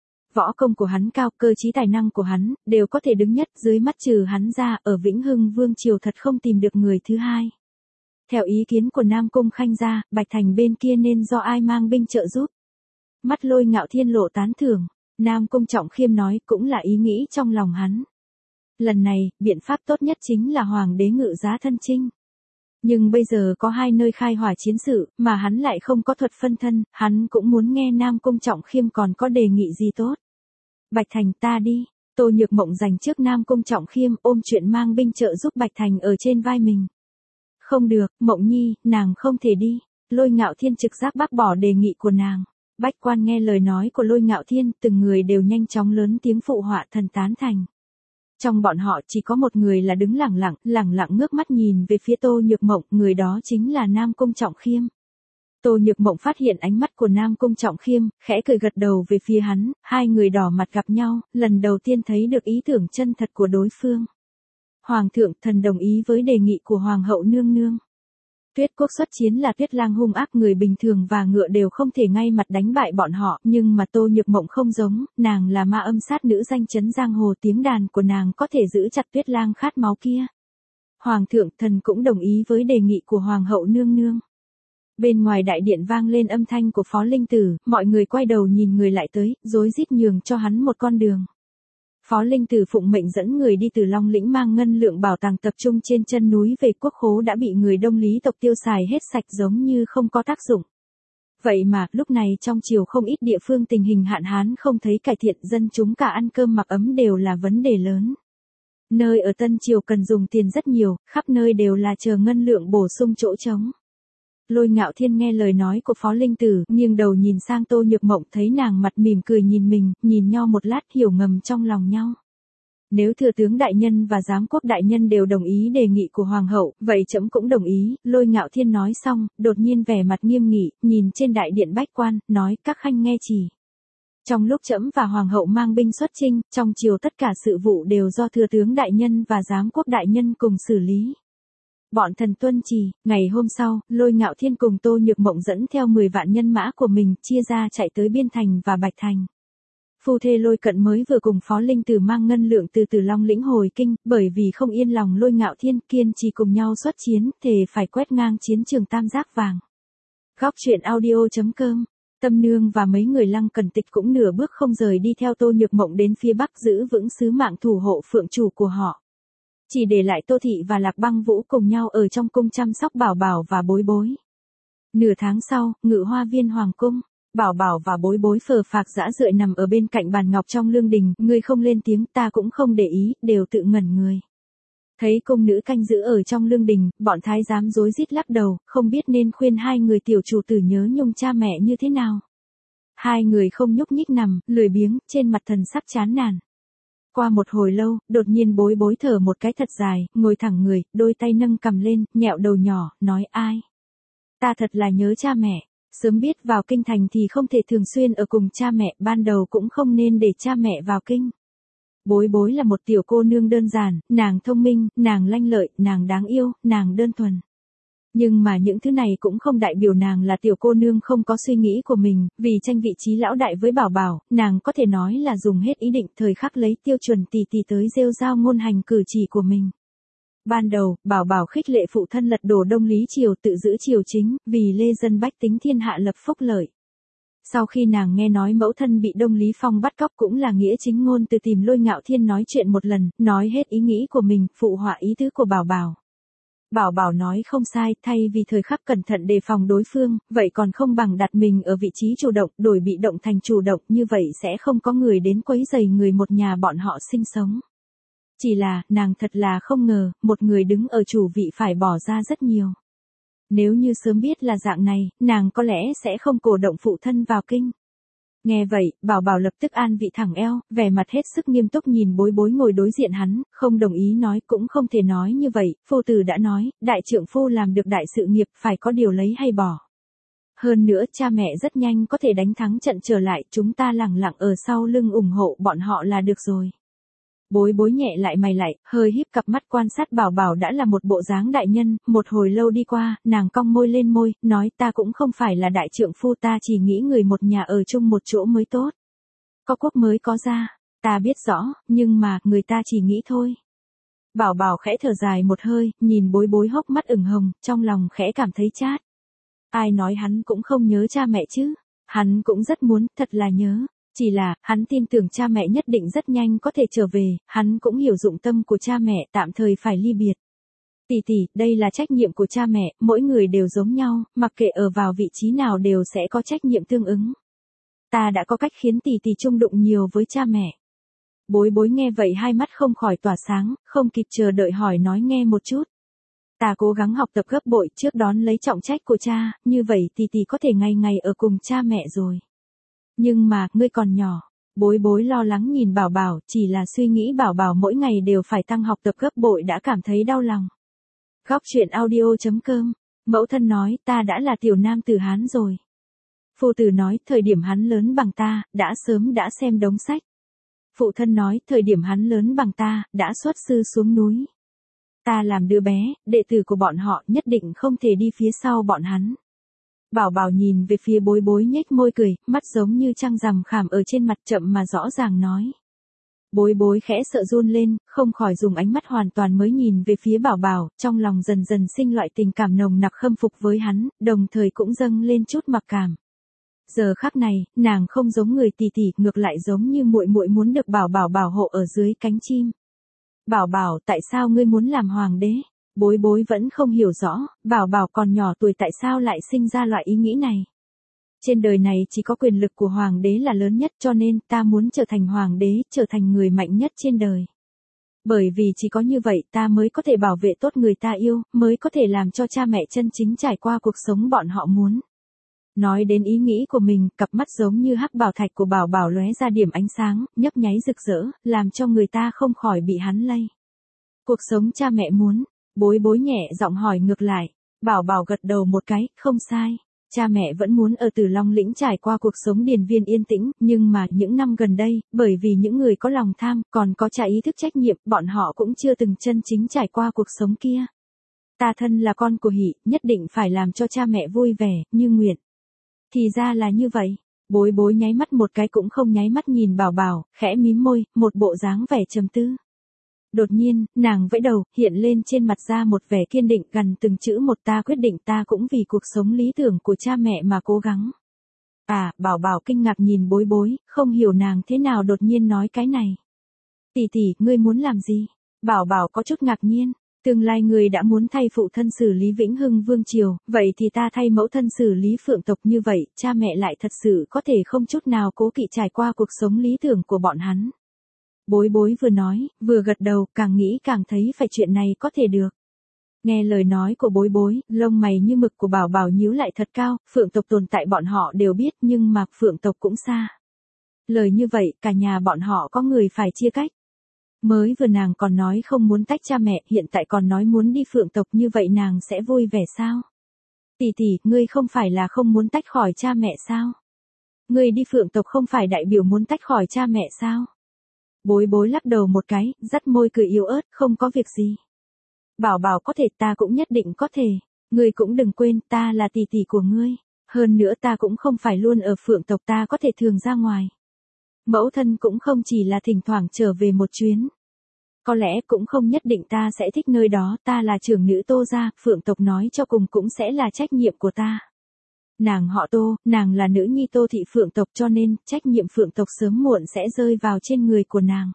Võ công của hắn cao, cơ trí tài năng của hắn, đều có thể đứng nhất, dưới mắt trừ hắn ra, ở Vĩnh Hưng Vương triều thật không tìm được người thứ hai. Theo ý kiến của Nam Cung khanh gia, Bạch Thành bên kia nên do ai mang binh trợ giúp? Mắt Lôi Ngạo Thiên lộ tán thưởng, Nam Cung Trọng Khiêm nói cũng là ý nghĩ trong lòng hắn. Lần này, biện pháp tốt nhất chính là Hoàng đế ngự giá thân chinh. Nhưng bây giờ có hai nơi khai hỏa chiến sự, mà hắn lại không có thuật phân thân, hắn cũng muốn nghe Nam Cung Trọng Khiêm còn có đề nghị gì tốt. Bạch Thành ta đi, Tô Nhược Mộng giành trước Nam Cung Trọng Khiêm ôm chuyện mang binh trợ giúp Bạch Thành ở trên vai mình. Không được, Mộng Nhi, nàng không thể đi, Lôi Ngạo Thiên trực giác bác bỏ đề nghị của nàng. Bách quan nghe lời nói của Lôi Ngạo Thiên, từng người đều nhanh chóng lớn tiếng phụ họa thần tán thành. Trong bọn họ chỉ có một người là đứng lẳng lặng, lẳng lặng ngước mắt nhìn về phía Tô Nhược Mộng, người đó chính là Nam Cung Trọng Khiêm. Tô Nhược Mộng phát hiện ánh mắt của Nam Cung Trọng Khiêm, khẽ cười gật đầu về phía hắn, hai người đỏ mặt gặp nhau, lần đầu tiên thấy được ý tưởng chân thật của đối phương. Hoàng thượng, thần đồng ý với đề nghị của Hoàng hậu nương nương. Tuyết quốc xuất chiến là Tuyết lang hung ác, người bình thường và ngựa đều không thể ngay mặt đánh bại bọn họ, nhưng mà Tô Nhược Mộng không giống, nàng là ma âm sát nữ danh chấn giang hồ, tiếng đàn của nàng có thể giữ chặt Tuyết lang khát máu kia. Hoàng thượng, thần cũng đồng ý với đề nghị của Hoàng hậu nương nương. Bên ngoài đại điện vang lên âm thanh của Phó Linh Tử, mọi người quay đầu nhìn người lại tới, rối rít nhường cho hắn một con đường. Phó Linh Tử phụng mệnh dẫn người đi từ Long Lĩnh mang ngân lượng bảo tàng tập trung trên chân núi về quốc khố đã bị người Đông Lý tộc tiêu xài hết sạch giống như không có tác dụng. Vậy mà, lúc này trong triều không ít địa phương tình hình hạn hán không thấy cải thiện, dân chúng cả ăn cơm mặc ấm đều là vấn đề lớn. Nơi ở Tân Triều cần dùng tiền rất nhiều, khắp nơi đều là chờ ngân lượng bổ sung chỗ trống. Lôi Ngạo Thiên nghe lời nói của Phó Linh Tử, nghiêng đầu nhìn sang Tô Nhược Mộng, thấy nàng mặt mỉm cười nhìn mình, nhìn nhau một lát hiểu ngầm trong lòng nhau. Nếu thừa tướng đại nhân và giám quốc đại nhân đều đồng ý đề nghị của Hoàng hậu, vậy trẫm cũng đồng ý. Lôi Ngạo Thiên nói xong, đột nhiên vẻ mặt nghiêm nghị, nhìn trên đại điện bách quan, nói, các khanh nghe chỉ. Trong lúc trẫm và Hoàng hậu mang binh xuất chinh, trong triều tất cả sự vụ đều do thừa tướng đại nhân và giám quốc đại nhân cùng xử lý. Bọn thần tuân chỉ. Ngày hôm sau, Lôi Ngạo Thiên cùng Tô Nhược Mộng dẫn theo mười vạn nhân mã của mình, chia ra chạy tới Biên Thành và Bạch Thành. Phu thê Lôi Cận mới vừa cùng Phó Linh Tử mang ngân lượng từ Từ Long Lĩnh hồi kinh, bởi vì không yên lòng Lôi Ngạo Thiên, kiên trì cùng nhau xuất chiến, thề phải quét ngang chiến trường Tam Giác Vàng. Góc truyện audio chấm com. Tâm Nương và mấy người Lăng Cẩn Tịch cũng nửa bước không rời đi theo Tô Nhược Mộng đến phía Bắc giữ vững sứ mạng thủ hộ phượng chủ của họ. Chỉ để lại Tô Thị và Lạc Băng Vũ cùng nhau ở trong cung chăm sóc Bảo Bảo và Bối Bối. Nửa tháng sau, Ngự Hoa Viên Hoàng cung, Bảo Bảo và Bối Bối phờ phạc dã rượi nằm ở bên cạnh bàn ngọc trong lương đình, người không lên tiếng, ta cũng không để ý, đều tự ngẩn người. Thấy cung nữ canh giữ ở trong lương đình, bọn thái giám rối rít lắc đầu, không biết nên khuyên hai người tiểu chủ tử nhớ nhung cha mẹ như thế nào. Hai người không nhúc nhích nằm, lười biếng, trên mặt thần sắc chán nản. Qua một hồi lâu, đột nhiên Bối Bối thở một cái thật dài, ngồi thẳng người, đôi tay nâng cầm lên, nhẹo đầu nhỏ, nói ai. Ta thật là nhớ cha mẹ, sớm biết vào kinh thành thì không thể thường xuyên ở cùng cha mẹ, ban đầu cũng không nên để cha mẹ vào kinh. Bối Bối là một tiểu cô nương đơn giản, nàng thông minh, nàng lanh lợi, nàng đáng yêu, nàng đơn thuần. Nhưng mà những thứ này cũng không đại biểu nàng là tiểu cô nương không có suy nghĩ của mình, vì tranh vị trí lão đại với Bảo Bảo, nàng có thể nói là dùng hết ý định thời khắc lấy tiêu chuẩn tỷ tỷ tới rêu rao ngôn hành cử chỉ của mình. Ban đầu, Bảo Bảo khích lệ phụ thân lật đổ Đông Lý triều tự giữ triều chính, vì lê dân bách tính thiên hạ lập phúc lợi. Sau khi nàng nghe nói mẫu thân bị Đông Lý Phong bắt cóc cũng là nghĩa chính ngôn từ tìm Lôi Ngạo Thiên nói chuyện một lần, nói hết ý nghĩ của mình, phụ họa ý tứ của Bảo Bảo. Bảo Bảo nói không sai, thay vì thời khắc cẩn thận đề phòng đối phương, vậy còn không bằng đặt mình ở vị trí chủ động, đổi bị động thành chủ động, như vậy sẽ không có người đến quấy rầy người một nhà bọn họ sinh sống. Chỉ là, nàng thật là không ngờ, một người đứng ở chủ vị phải bỏ ra rất nhiều. Nếu như sớm biết là dạng này, nàng có lẽ sẽ không cổ động phụ thân vào kinh. Nghe vậy, Bảo Bảo lập tức an vị thẳng eo, vẻ mặt hết sức nghiêm túc nhìn Bối Bối ngồi đối diện hắn, không đồng ý nói cũng không thể nói như vậy, phu tử đã nói, đại trượng phu làm được đại sự nghiệp phải có điều lấy hay bỏ. Hơn nữa cha mẹ rất nhanh có thể đánh thắng trận trở lại, chúng ta lẳng lặng ở sau lưng ủng hộ bọn họ là được rồi. Bối Bối nhẹ lại mày lại, hơi híp cặp mắt quan sát Bảo Bảo đã là một bộ dáng đại nhân, một hồi lâu đi qua, nàng cong môi lên môi, nói ta cũng không phải là đại trượng phu, ta chỉ nghĩ người một nhà ở chung một chỗ mới tốt. Có quốc mới có gia, ta biết rõ, nhưng mà, người ta chỉ nghĩ thôi. Bảo Bảo khẽ thở dài một hơi, nhìn Bối Bối hốc mắt ửng hồng, trong lòng khẽ cảm thấy chát. Ai nói hắn cũng không nhớ cha mẹ chứ, hắn cũng rất muốn, thật là nhớ. Chỉ là, hắn tin tưởng cha mẹ nhất định rất nhanh có thể trở về, hắn cũng hiểu dụng tâm của cha mẹ, tạm thời phải ly biệt. Tỷ tỷ, đây là trách nhiệm của cha mẹ, mỗi người đều giống nhau, mặc kệ ở vào vị trí nào đều sẽ có trách nhiệm tương ứng. Ta đã có cách khiến tỷ tỷ chung đụng nhiều với cha mẹ. Bối Bối nghe vậy hai mắt không khỏi tỏa sáng, không kịp chờ đợi hỏi nói nghe một chút. Ta cố gắng học tập gấp bội trước đón lấy trọng trách của cha, như vậy tỷ tỷ có thể ngày ngày ở cùng cha mẹ rồi. Nhưng mà, ngươi còn nhỏ. Bối Bối lo lắng nhìn Bảo Bảo, chỉ là suy nghĩ Bảo Bảo mỗi ngày đều phải tăng học tập gấp bội đã cảm thấy đau lòng. Góc truyện audio chấm com. Mẫu thân nói, ta đã là tiểu nam tử Hán rồi. Phu tử nói, thời điểm hắn lớn bằng ta, đã sớm đã xem đống sách. Phụ thân nói, thời điểm hắn lớn bằng ta, đã xuất sư xuống núi. Ta làm đứa bé, đệ tử của bọn họ nhất định không thể đi phía sau bọn hắn. Bảo Bảo nhìn về phía Bối Bối nhếch môi cười, mắt giống như trăng rằm khảm ở trên mặt chậm mà rõ ràng nói. Bối Bối khẽ sợ run lên, không khỏi dùng ánh mắt hoàn toàn mới nhìn về phía Bảo Bảo, trong lòng dần dần sinh loại tình cảm nồng nặc khâm phục với hắn, đồng thời cũng dâng lên chút mặc cảm. Giờ khắc này, nàng không giống người tỷ tỷ, ngược lại giống như muội muội muốn được Bảo Bảo bảo hộ ở dưới cánh chim. Bảo Bảo, tại sao ngươi muốn làm hoàng đế? Bối Bối vẫn không hiểu rõ, Bảo Bảo còn nhỏ tuổi tại sao lại sinh ra loại ý nghĩ này. Trên đời này chỉ có quyền lực của hoàng đế là lớn nhất, cho nên ta muốn trở thành hoàng đế, trở thành người mạnh nhất trên đời. Bởi vì chỉ có như vậy ta mới có thể bảo vệ tốt người ta yêu, mới có thể làm cho cha mẹ chân chính trải qua cuộc sống bọn họ muốn. Nói đến ý nghĩ của mình, cặp mắt giống như hắc bảo thạch của Bảo Bảo lóe ra điểm ánh sáng, nhấp nháy rực rỡ, làm cho người ta không khỏi bị hắn lây. Cuộc sống cha mẹ muốn. Bối Bối nhẹ giọng hỏi ngược lại. Bảo Bảo gật đầu một cái, không sai. Cha mẹ vẫn muốn ở Tử Long Lĩnh trải qua cuộc sống điền viên yên tĩnh, nhưng mà những năm gần đây, bởi vì những người có lòng tham, còn có trả ý thức trách nhiệm, bọn họ cũng chưa từng chân chính trải qua cuộc sống kia. Ta thân là con của Hỷ, nhất định phải làm cho cha mẹ vui vẻ, như nguyện. Thì ra là như vậy. Bối Bối nháy mắt một cái cũng không nháy mắt nhìn Bảo Bảo, khẽ mím môi, một bộ dáng vẻ trầm tư. Đột nhiên, nàng vẫy đầu, hiện lên trên mặt ra một vẻ kiên định, gần từng chữ một, ta quyết định, ta cũng vì cuộc sống lý tưởng của cha mẹ mà cố gắng. À, Bảo Bảo kinh ngạc nhìn Bối Bối, không hiểu nàng thế nào đột nhiên nói cái này. Tỷ tỷ, ngươi muốn làm gì? Bảo Bảo có chút ngạc nhiên. Tương lai người đã muốn thay phụ thân xử lý Vĩnh Hưng Vương Triều, vậy thì ta thay mẫu thân xử lý Phượng tộc, như vậy, cha mẹ lại thật sự có thể không chút nào cố kỵ trải qua cuộc sống lý tưởng của bọn hắn. Bối Bối vừa nói, vừa gật đầu, càng nghĩ càng thấy phải chuyện này có thể được. Nghe lời nói của Bối Bối, lông mày như mực của Bảo Bảo nhíu lại thật cao, Phượng tộc tồn tại bọn họ đều biết, nhưng mà Phượng tộc cũng xa. Lời như vậy, cả nhà bọn họ có người phải chia cách. Mới vừa nàng còn nói không muốn tách cha mẹ, hiện tại còn nói muốn đi Phượng tộc, như vậy nàng sẽ vui vẻ sao? Tỷ tỷ, ngươi không phải là không muốn tách khỏi cha mẹ sao? Ngươi đi Phượng tộc không phải đại biểu muốn tách khỏi cha mẹ sao? Bối Bối lắc đầu một cái, dắt môi cười yếu ớt, không có việc gì. Bảo Bảo có thể, ta cũng nhất định có thể. Ngươi cũng đừng quên, ta là tỷ tỷ của ngươi. Hơn nữa ta cũng không phải luôn ở Phượng tộc, ta có thể thường ra ngoài. Mẫu thân cũng không chỉ là thỉnh thoảng trở về một chuyến. Có lẽ cũng không nhất định ta sẽ thích nơi đó, ta là trưởng nữ Tô gia, Phượng tộc nói cho cùng cũng sẽ là trách nhiệm của ta. Nàng họ Tô, nàng là nữ nhi Tô thị phượng tộc cho nên, trách nhiệm phượng tộc sớm muộn sẽ rơi vào trên người của nàng.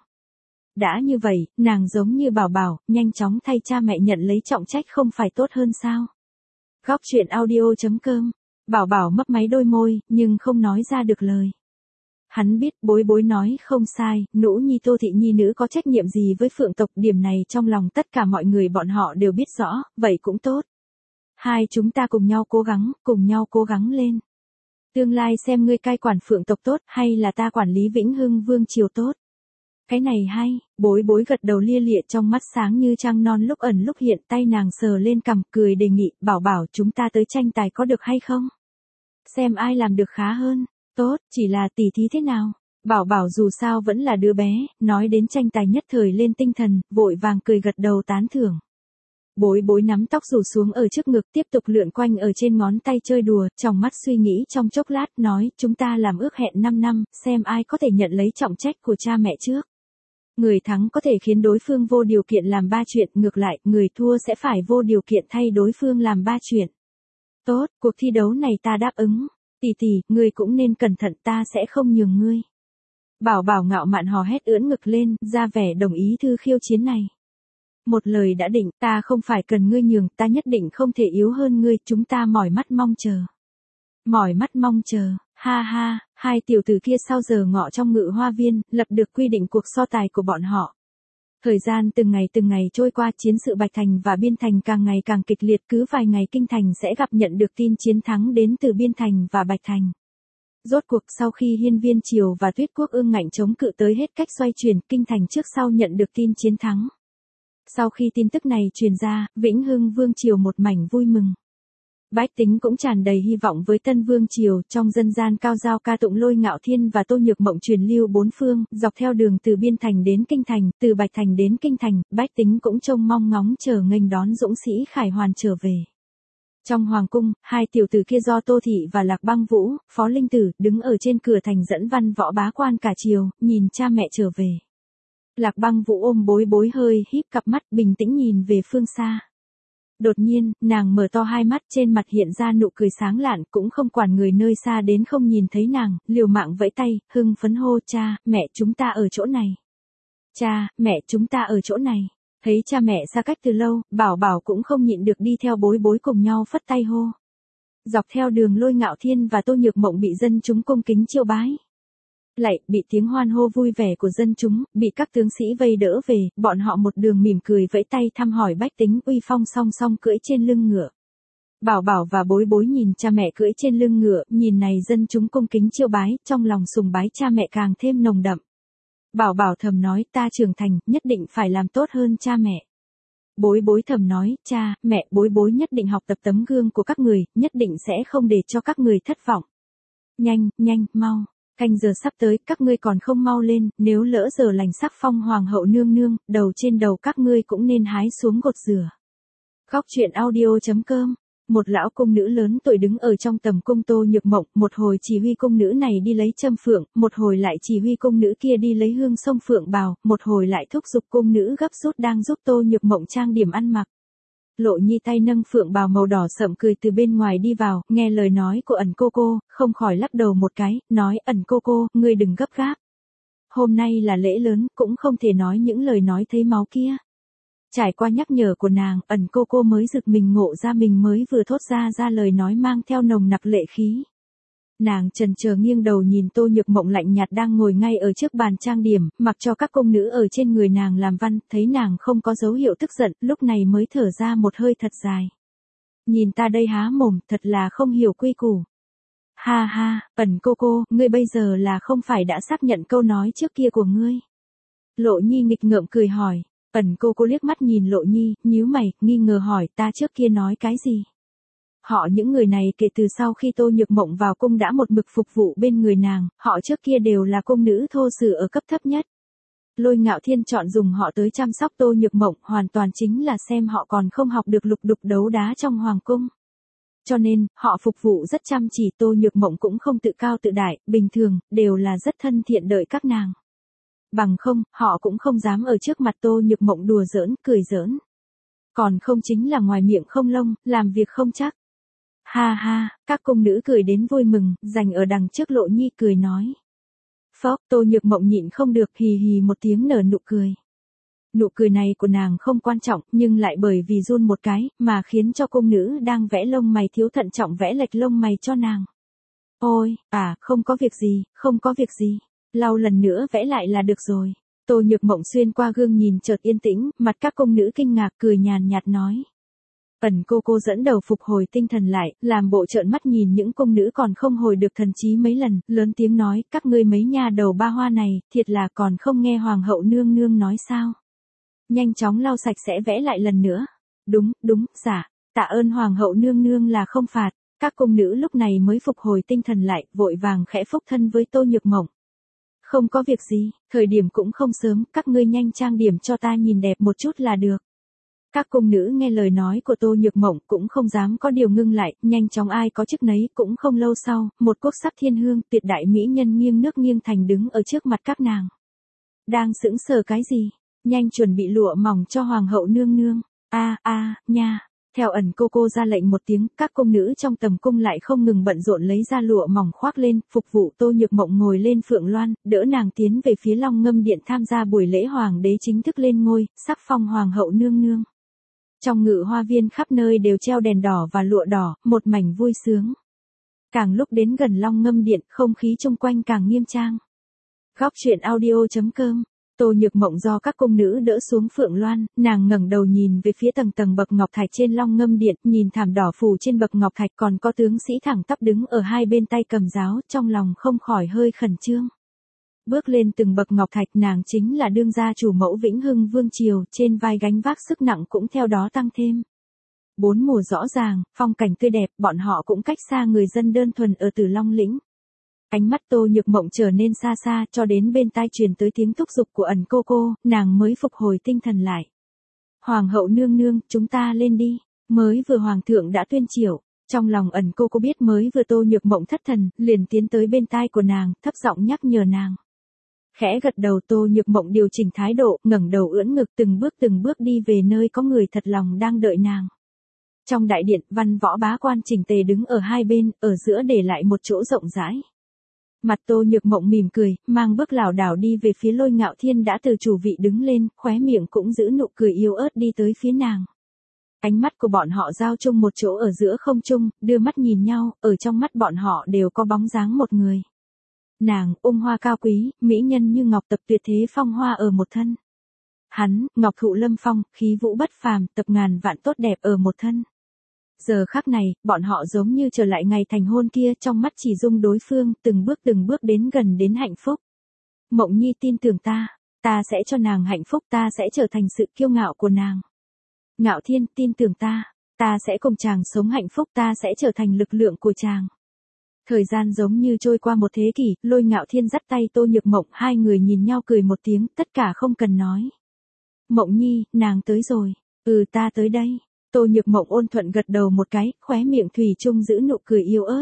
Đã như vậy, nàng giống như bảo bảo, nhanh chóng thay cha mẹ nhận lấy trọng trách không phải tốt hơn sao? Góc truyện audio.com. Bảo bảo mấp máy đôi môi, nhưng không nói ra được lời. Hắn biết bối bối nói không sai, nữ nhi Tô thị nhi nữ có trách nhiệm gì với phượng tộc, điểm này trong lòng tất cả mọi người bọn họ đều biết rõ, vậy cũng tốt. Hai chúng ta cùng nhau cố gắng, cùng nhau cố gắng lên. Tương lai xem ngươi cai quản phượng tộc tốt hay là ta quản lý Vĩnh Hưng Vương triều tốt. Cái này hay, bối bối gật đầu lia lịa trong mắt sáng như trăng non lúc ẩn lúc hiện, tay nàng sờ lên cằm cười đề nghị, bảo bảo chúng ta tới tranh tài có được hay không? Xem ai làm được khá hơn, tốt, chỉ là tỉ thí thế nào? Bảo bảo dù sao vẫn là đứa bé, nói đến tranh tài nhất thời lên tinh thần, vội vàng cười gật đầu tán thưởng. Bối bối nắm tóc rủ xuống ở trước ngực tiếp tục lượn quanh ở trên ngón tay chơi đùa, trong mắt suy nghĩ trong chốc lát nói, chúng ta làm ước hẹn năm năm, xem ai có thể nhận lấy trọng trách của cha mẹ trước. Người thắng có thể khiến đối phương vô điều kiện làm ba chuyện, ngược lại, người thua sẽ phải vô điều kiện thay đối phương làm ba chuyện. Tốt, cuộc thi đấu này ta đáp ứng. Tỷ tỷ, ngươi cũng nên cẩn thận, ta sẽ không nhường ngươi. Bảo bảo ngạo mạn hò hét ưỡn ngực lên, ra vẻ đồng ý thư khiêu chiến này. Một lời đã định, ta không phải cần ngươi nhường, ta nhất định không thể yếu hơn ngươi, chúng ta mỏi mắt mong chờ. Mỏi mắt mong chờ, ha ha, hai tiểu tử kia sau giờ ngọ trong ngự hoa viên, lập được quy định cuộc so tài của bọn họ. Thời gian từng ngày từng ngày trôi qua, chiến sự Bạch Thành và Biên Thành càng ngày càng kịch liệt, cứ vài ngày Kinh Thành sẽ gặp nhận được tin chiến thắng đến từ Biên Thành và Bạch Thành. Rốt cuộc sau khi Hiên Viên Triều và Tuyết Quốc ương ngạnh chống cự tới hết cách xoay chuyển, Kinh Thành trước sau nhận được tin chiến thắng. Sau khi tin tức này truyền ra, Vĩnh Hưng Vương Triều một mảnh vui mừng. Bách tính cũng tràn đầy hy vọng với Tân Vương Triều, trong dân gian cao dao ca tụng Lôi Ngạo Thiên và Tô Nhược Mộng truyền lưu bốn phương, dọc theo đường từ Biên Thành đến Kinh Thành, từ Bạch Thành đến Kinh Thành, bách tính cũng trông mong ngóng chờ nghênh đón dũng sĩ Khải Hoàn trở về. Trong hoàng cung, hai tiểu tử kia do Tô Thị và Lạc Băng Vũ, Phó Linh Tử, đứng ở trên cửa thành dẫn văn võ bá quan cả triều, nhìn cha mẹ trở về. Lạc Băng Vũ ôm bối bối hơi híp cặp mắt bình tĩnh nhìn về phương xa. Đột nhiên, nàng mở to hai mắt, trên mặt hiện ra nụ cười sáng lạn, cũng không quản người nơi xa đến không nhìn thấy nàng, liều mạng vẫy tay, hưng phấn hô, cha, mẹ chúng ta ở chỗ này. Cha, mẹ chúng ta ở chỗ này. Thấy cha mẹ xa cách từ lâu, bảo bảo cũng không nhịn được đi theo bối bối cùng nhau phất tay hô. Dọc theo đường Lôi Ngạo Thiên và Tô Nhược Mộng bị dân chúng cung kính chiêu bái. Lại, bị tiếng hoan hô vui vẻ của dân chúng, bị các tướng sĩ vây đỡ về, bọn họ một đường mỉm cười vẫy tay thăm hỏi bách tính uy phong song song cưỡi trên lưng ngựa. Bảo bảo và bối bối nhìn cha mẹ cưỡi trên lưng ngựa, nhìn này dân chúng cung kính chiêu bái, trong lòng sùng bái cha mẹ càng thêm nồng đậm. Bảo bảo thầm nói, ta trưởng thành, nhất định phải làm tốt hơn cha mẹ. Bối bối thầm nói, cha, mẹ, bối bối nhất định học tập tấm gương của các người, nhất định sẽ không để cho các người thất vọng. Nhanh, nhanh, mau. Canh giờ sắp tới, các ngươi còn không mau lên, nếu lỡ giờ lành sắc phong hoàng hậu nương nương, đầu trên đầu các ngươi cũng nên hái xuống gột rửa. Góc truyện audio.com. Một lão cung nữ lớn tuổi đứng ở trong tầm cung Tô Nhược Mộng, một hồi chỉ huy cung nữ này đi lấy châm phượng, một hồi lại chỉ huy cung nữ kia đi lấy hương sông phượng bào, một hồi lại thúc giục cung nữ gấp rút đang giúp Tô Nhược Mộng trang điểm ăn mặc. Lộ Nhi tay nâng phượng bào màu đỏ sậm cười từ bên ngoài đi vào, nghe lời nói của ẩn cô cô, không khỏi lắc đầu một cái, nói, ẩn cô cô, ngươi đừng gấp gáp. Hôm nay là lễ lớn, cũng không thể nói những lời nói thấy máu kia. Trải qua nhắc nhở của nàng, ẩn cô cô mới giật mình ngộ ra mình mới vừa thốt ra ra lời nói mang theo nồng nặc lệ khí. Nàng chần chờ nghiêng đầu nhìn Tô Nhược Mộng lạnh nhạt đang ngồi ngay ở trước bàn trang điểm, mặc cho các cung nữ ở trên người nàng làm văn, thấy nàng không có dấu hiệu tức giận, lúc này mới thở ra một hơi thật dài. Nhìn ta đây há mồm, thật là không hiểu quy củ. Ha ha, ẩn cô cô, ngươi bây giờ là không phải đã xác nhận câu nói trước kia của ngươi. Lộ Nhi nghịch ngợm cười hỏi, ẩn cô cô liếc mắt nhìn Lộ Nhi, nhíu mày, nghi ngờ hỏi ta trước kia nói cái gì. Họ những người này kể từ sau khi Tô Nhược Mộng vào cung đã một mực phục vụ bên người nàng, họ trước kia đều là cung nữ thô sử ở cấp thấp nhất. Lôi Ngạo Thiên chọn dùng họ tới chăm sóc Tô Nhược Mộng, hoàn toàn chính là xem họ còn không học được lục đục đấu đá trong hoàng cung. Cho nên, họ phục vụ rất chăm chỉ, Tô Nhược Mộng cũng không tự cao tự đại, bình thường, đều là rất thân thiện đợi các nàng. Bằng không, họ cũng không dám ở trước mặt Tô Nhược Mộng đùa giỡn, cười giỡn. Còn không chính là ngoài miệng không lông, làm việc không chắc. Ha ha, các cung nữ cười đến vui mừng, dành ở đằng trước Lộ Nhi cười nói. Phốc, Tô Nhược Mộng nhịn không được hì hì một tiếng nở nụ cười. Nụ cười này của nàng không quan trọng, nhưng lại bởi vì run một cái, mà khiến cho cung nữ đang vẽ lông mày thiếu thận trọng vẽ lệch lông mày cho nàng. Ôi, à, không có việc gì, không có việc gì, lau lần nữa vẽ lại là được rồi. Tô Nhược Mộng xuyên qua gương nhìn chợt yên tĩnh, mặt các cung nữ kinh ngạc cười nhàn nhạt nói. Ẩn cô cô dẫn đầu phục hồi tinh thần lại, làm bộ trợn mắt nhìn những cung nữ còn không hồi được thần trí mấy lần, lớn tiếng nói, các ngươi mấy nha đầu ba hoa này, thiệt là còn không nghe hoàng hậu nương nương nói sao. Nhanh chóng lau sạch sẽ vẽ lại lần nữa. Đúng, đúng, dạ, tạ ơn hoàng hậu nương nương là không phạt. Các cung nữ lúc này mới phục hồi tinh thần lại, vội vàng khẽ phúc thân với Tô Nhược Mộng. Không có việc gì, thời điểm cũng không sớm, các ngươi nhanh trang điểm cho ta nhìn đẹp một chút là được. Các cung nữ nghe lời nói của Tô Nhược Mộng cũng không dám có điều ngưng lại, nhanh chóng ai có chức nấy, cũng không lâu sau, một quốc sắc thiên hương tuyệt đại mỹ nhân nghiêng nước nghiêng thành đứng ở trước mặt các nàng. Đang sững sờ cái gì? Nhanh chuẩn bị lụa mỏng cho hoàng hậu nương nương. A a, nha. Theo ẩn cô cô ra lệnh một tiếng, các cung nữ trong tầm cung lại không ngừng bận rộn lấy ra lụa mỏng khoác lên, phục vụ Tô Nhược Mộng ngồi lên phượng loan, đỡ nàng tiến về phía Long Ngâm Điện tham gia buổi lễ hoàng đế chính thức lên ngôi, sắc phong hoàng hậu nương nương. Trong ngự hoa viên khắp nơi đều treo đèn đỏ và lụa đỏ, một mảnh vui sướng. Càng lúc đến gần Long Ngâm Điện, không khí chung quanh càng nghiêm trang. Góc truyện audio chấm com. Tô Nhược Mộng do các cung nữ đỡ xuống phượng loan, nàng ngẩng đầu nhìn về phía tầng tầng bậc ngọc thạch trên Long Ngâm Điện, nhìn thảm đỏ phủ trên bậc ngọc thạch còn có tướng sĩ thẳng tắp đứng ở hai bên tay cầm giáo, trong lòng không khỏi hơi khẩn trương. Bước lên từng bậc ngọc thạch nàng chính là đương gia chủ mẫu Vĩnh Hưng Vương Triều, trên vai gánh vác sức nặng cũng theo đó tăng thêm. Bốn mùa rõ ràng, phong cảnh tươi đẹp, bọn họ cũng cách xa người dân đơn thuần ở Tử Long Lĩnh. Ánh mắt Tô Nhược Mộng trở nên xa xa cho đến bên tai truyền tới tiếng thúc giục của ẩn cô cô, nàng mới phục hồi tinh thần lại. Hoàng hậu nương nương, chúng ta lên đi. Mới vừa hoàng thượng đã tuyên triều, trong lòng ẩn cô cô biết mới vừa Tô Nhược Mộng thất thần, liền tiến tới bên tai của nàng, thấp giọng nhắc nhở nàng. Khẽ gật đầu Tô Nhược Mộng điều chỉnh thái độ, ngẩng đầu ưỡn ngực từng bước từng bước đi về nơi có người thật lòng đang đợi nàng. Trong đại điện, văn võ bá quan chỉnh tề đứng ở hai bên, ở giữa để lại một chỗ rộng rãi. Mặt Tô Nhược Mộng mỉm cười, mang bước lảo đảo đi về phía Lôi Ngạo Thiên đã từ chủ vị đứng lên, khóe miệng cũng giữ nụ cười yếu ớt đi tới phía nàng. Ánh mắt của bọn họ giao chung một chỗ ở giữa không trung, đưa mắt nhìn nhau, ở trong mắt bọn họ đều có bóng dáng một người. Nàng, ung hoa cao quý, mỹ nhân như ngọc tập tuyệt thế phong hoa ở một thân. Hắn, ngọc thụ lâm phong, khí vũ bất phàm, tập ngàn vạn tốt đẹp ở một thân. Giờ khắc này, bọn họ giống như trở lại ngày thành hôn kia, trong mắt chỉ dung đối phương, từng bước từng bước đến gần đến hạnh phúc. Mộng Nhi tin tưởng ta, ta sẽ cho nàng hạnh phúc, ta sẽ trở thành sự kiêu ngạo của nàng. Ngạo Thiên tin tưởng ta, ta sẽ cùng chàng sống hạnh phúc, ta sẽ trở thành lực lượng của chàng. Thời gian giống như trôi qua một thế kỷ, Lôi Ngạo Thiên dắt tay Tô Nhược Mộng, hai người nhìn nhau cười một tiếng, tất cả không cần nói. Mộng Nhi, nàng tới rồi, ừ ta tới đây. Tô Nhược Mộng ôn thuận gật đầu một cái, khóe miệng thủy chung giữ nụ cười yếu ớt.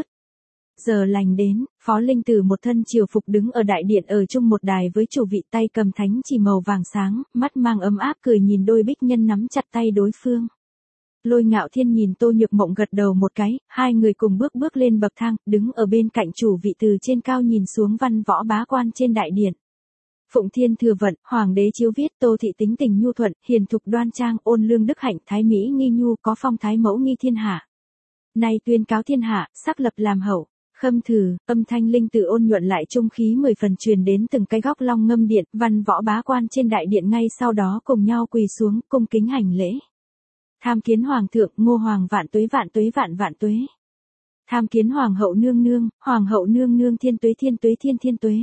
Giờ lành đến, Phó Linh Tử một thân triều phục đứng ở đại điện ở chung một đài với chủ vị tay cầm thánh chỉ màu vàng sáng, mắt mang ấm áp cười nhìn đôi bích nhân nắm chặt tay đối phương. Lôi Ngạo Thiên nhìn Tô Nhược Mộng gật đầu một cái, hai người cùng bước bước lên bậc thang, đứng ở bên cạnh chủ vị từ trên cao nhìn xuống văn võ bá quan trên đại điện. Phụng Thiên Thừa Vận, Hoàng đế chiếu viết Tô thị tính tình nhu thuận, hiền thục đoan trang, ôn lương đức hạnh, thái mỹ nghi nhu, có phong thái mẫu nghi thiên hạ. Nay tuyên cáo thiên hạ, sắc lập làm hậu. Khâm thử, âm thanh linh tử ôn nhuận lại trung khí mười phần truyền đến từng cái góc Long Ngâm Điện, văn võ bá quan trên đại điện ngay sau đó cùng nhau quỳ xuống, cung kính hành lễ. Tham kiến hoàng thượng, Ngô hoàng vạn tuế vạn tuế vạn vạn tuế. Tham kiến hoàng hậu nương nương, hoàng hậu nương nương thiên tuế thiên tuế thiên thiên tuế.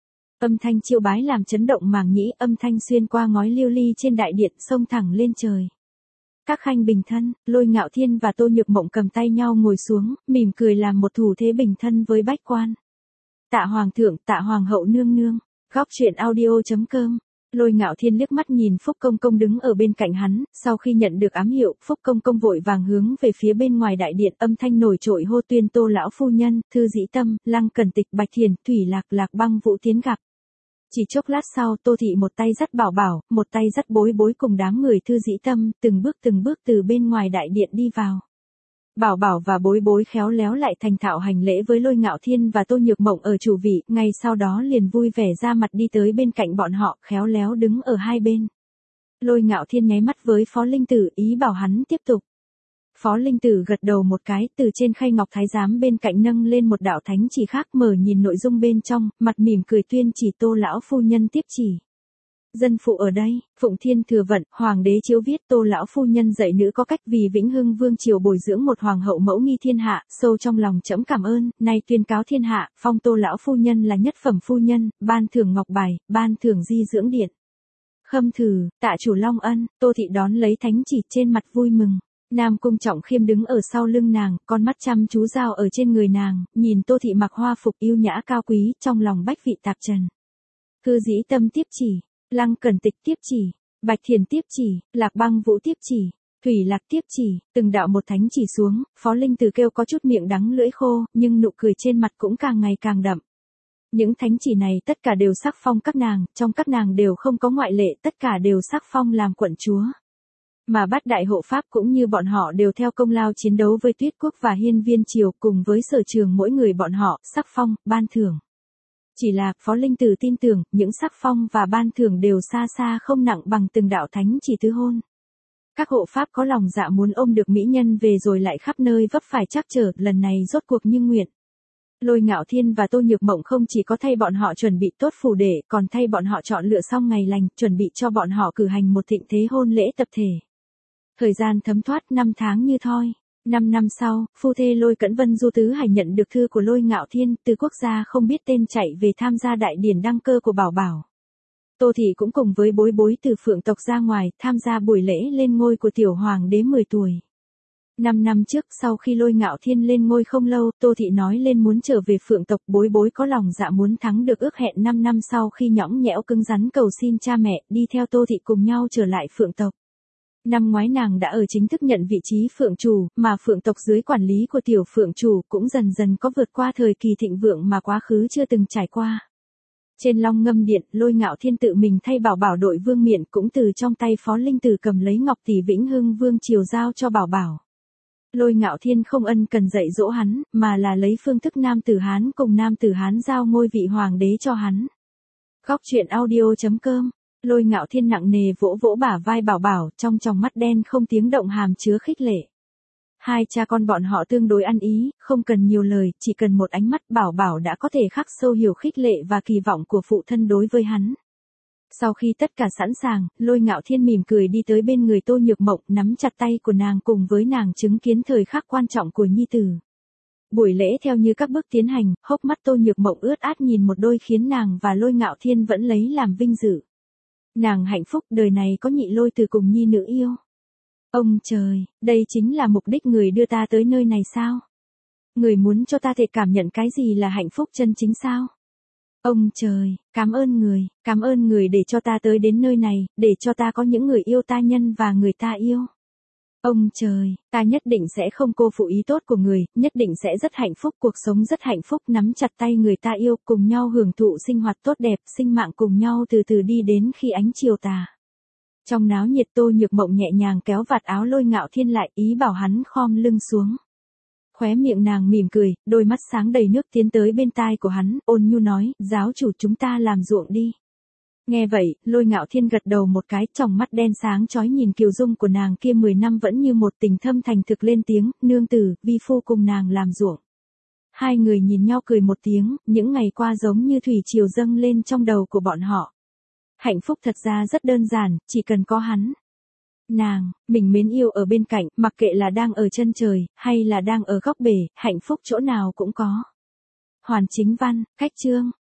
Âm thanh chiêu bái làm chấn động màng nhĩ, âm thanh xuyên qua ngói liêu ly trên đại điện, xông thẳng lên trời. Các khanh bình thân, Lôi Ngạo Thiên và Tô Nhược Mộng cầm tay nhau ngồi xuống, mỉm cười làm một thủ thế bình thân với bách quan. Tạ hoàng thượng, tạ hoàng hậu nương nương. Góc truyện audio chấm com. Lôi Ngạo Thiên liếc mắt nhìn Phúc Công Công đứng ở bên cạnh hắn, sau khi nhận được ám hiệu, Phúc Công Công vội vàng hướng về phía bên ngoài đại điện, âm thanh nổi trội hô tuyên Tô lão phu nhân, Thư Dĩ Tâm, Lăng Cẩn Tịch, Bạch Thiền, Thủy Lạc, Lạc Băng Vũ tiến gặp. Chỉ chốc lát sau, Tô thị một tay dắt Bảo Bảo, một tay dắt Bối Bối cùng đám người Thư Dĩ Tâm, từng bước từng bước từ bên ngoài đại điện đi vào. Bảo Bảo và Bối Bối khéo léo lại thành thạo hành lễ với Lôi Ngạo Thiên và Tô Nhược Mộng ở chủ vị, ngay sau đó liền vui vẻ ra mặt đi tới bên cạnh bọn họ, khéo léo đứng ở hai bên. Lôi Ngạo Thiên nháy mắt với Phó Linh Tử, ý bảo hắn tiếp tục. Phó Linh Tử gật đầu một cái, từ trên khay ngọc thái giám bên cạnh nâng lên một đạo thánh chỉ khác, mở nhìn nội dung bên trong, mặt mỉm cười tuyên chỉ Tô lão phu nhân tiếp chỉ. Dân phụ ở đây, Phụng Thiên thừa vận, hoàng đế chiếu viết Tô lão phu nhân dạy nữ có cách vì Vĩnh Hưng vương triều bồi dưỡng một hoàng hậu mẫu nghi thiên hạ, sâu trong lòng trẫm cảm ơn, nay tuyên cáo thiên hạ, phong Tô lão phu nhân là nhất phẩm phu nhân, ban thưởng ngọc bài, ban thưởng di dưỡng điện. Khâm thử, tạ chủ long ân, Tô thị đón lấy thánh chỉ, trên mặt vui mừng. Nam Cung Trọng Khiêm đứng ở sau lưng nàng, con mắt chăm chú dao ở trên người nàng, nhìn Tô thị mặc hoa phục yêu nhã cao quý, trong lòng bách vị tạp trần. Cư Dĩ Tâm tiếp chỉ, Lăng Cẩn Tịch tiếp chỉ, Bạch Thiền tiếp chỉ, Lạc Băng Vũ tiếp chỉ, Thủy Lạc tiếp chỉ, từng đạo một thánh chỉ xuống, Phó Linh Tử kêu có chút miệng đắng lưỡi khô, nhưng nụ cười trên mặt cũng càng ngày càng đậm. Những thánh chỉ này tất cả đều sắc phong các nàng, trong các nàng đều không có ngoại lệ, tất cả đều sắc phong làm quận chúa. Mà bát đại hộ pháp cũng như bọn họ đều theo công lao chiến đấu với Tuyết Quốc và Hiên Viên Triều, cùng với sở trường mỗi người bọn họ, sắc phong, ban thưởng. Chỉ là, Phó Linh Tử tin tưởng, những sắc phong và ban thưởng đều xa xa không nặng bằng từng đạo thánh chỉ tứ hôn. Các hộ pháp có lòng dạ muốn ôm được mỹ nhân về rồi lại khắp nơi vấp phải trắc trở, lần này rốt cuộc như nguyện. Lôi Ngạo Thiên và Tô Nhược Mộng không chỉ có thay bọn họ chuẩn bị tốt phù để, còn thay bọn họ chọn lựa xong ngày lành, chuẩn bị cho bọn họ cử hành một thịnh thế hôn lễ tập thể. Thời gian thấm thoát năm tháng như thoi. Năm năm sau, phu thê Lôi Cẩn Vân Du Tứ Hải nhận được thư của Lôi Ngạo Thiên, từ quốc gia không biết tên chạy về tham gia đại điển đăng cơ của Bảo Bảo. Tô thị cũng cùng với Bối Bối từ Phượng tộc ra ngoài, tham gia buổi lễ lên ngôi của tiểu hoàng đế mười tuổi. Năm năm trước, sau khi Lôi Ngạo Thiên lên ngôi không lâu, Tô thị nói lên muốn trở về Phượng tộc, Bối Bối có lòng dạ muốn thắng được ước hẹn, năm năm sau khi nhõng nhẽo cứng rắn cầu xin cha mẹ, đi theo Tô thị cùng nhau trở lại Phượng tộc. Năm ngoái nàng đã ở chính thức nhận vị trí Phượng chủ, mà Phượng tộc dưới quản lý của tiểu Phượng chủ cũng dần dần có vượt qua thời kỳ thịnh vượng mà quá khứ chưa từng trải qua. Trên Long Ngâm Điện, Lôi Ngạo Thiên tự mình thay Bảo Bảo đội vương miện, cũng từ trong tay Phó Linh Tử cầm lấy ngọc tỷ Vĩnh Hưng vương triều giao cho Bảo Bảo. Lôi Ngạo Thiên không ân cần dạy dỗ hắn, mà là lấy phương thức nam tử Hán cùng nam tử Hán giao ngôi vị hoàng đế cho hắn. Góc truyện audio chấm com. Lôi Ngạo Thiên nặng nề vỗ vỗ bả vai Bảo Bảo, trong tròng mắt đen không tiếng động hàm chứa khích lệ. Hai cha con bọn họ tương đối ăn ý, không cần nhiều lời, chỉ cần một ánh mắt, Bảo Bảo đã có thể khắc sâu hiểu khích lệ và kỳ vọng của phụ thân đối với hắn. Sau khi tất cả sẵn sàng, Lôi Ngạo Thiên mỉm cười đi tới bên người Tô Nhược Mộng, nắm chặt tay của nàng cùng với nàng chứng kiến thời khắc quan trọng của nhi tử. Buổi lễ theo như các bước tiến hành, hốc mắt Tô Nhược Mộng ướt át nhìn một đôi khiến nàng và Lôi Ngạo Thiên vẫn lấy làm vinh dự. Nàng hạnh phúc, đời này có nhị Lôi từ cùng nhi nữ yêu. Ông trời, đây chính là mục đích người đưa ta tới nơi này sao? Người muốn cho ta thể cảm nhận cái gì là hạnh phúc chân chính sao? Ông trời, cảm ơn người, cảm ơn người để cho ta tới đến nơi này, để cho ta có những người yêu ta nhân và người ta yêu. Ông trời, ta nhất định sẽ không cô phụ ý tốt của người, nhất định sẽ rất hạnh phúc, cuộc sống rất hạnh phúc, nắm chặt tay người ta yêu, cùng nhau hưởng thụ sinh hoạt tốt đẹp, sinh mạng cùng nhau từ từ đi đến khi ánh chiều tà. Trong náo nhiệt, Tô Nhược Mộng nhẹ nhàng kéo vạt áo Lôi Ngạo Thiên lại, ý bảo hắn khom lưng xuống. Khóe miệng nàng mỉm cười, đôi mắt sáng đầy nước tiến tới bên tai của hắn, ôn nhu nói, giáo chủ chúng ta làm ruộng đi. Nghe vậy, Lôi Ngạo Thiên gật đầu một cái, tròng mắt đen sáng chói nhìn kiều dung của nàng kia mười năm vẫn như một tình thâm thành thực lên tiếng, nương tử, vi phu cùng nàng làm ruộng. Hai người nhìn nhau cười một tiếng, những ngày qua giống như thủy triều dâng lên trong đầu của bọn họ. Hạnh phúc thật ra rất đơn giản, chỉ cần có hắn. Nàng, mình mến yêu ở bên cạnh, mặc kệ là đang ở chân trời, hay là đang ở góc bể, hạnh phúc chỗ nào cũng có. Hoàn Chính Văn, Cách Chương.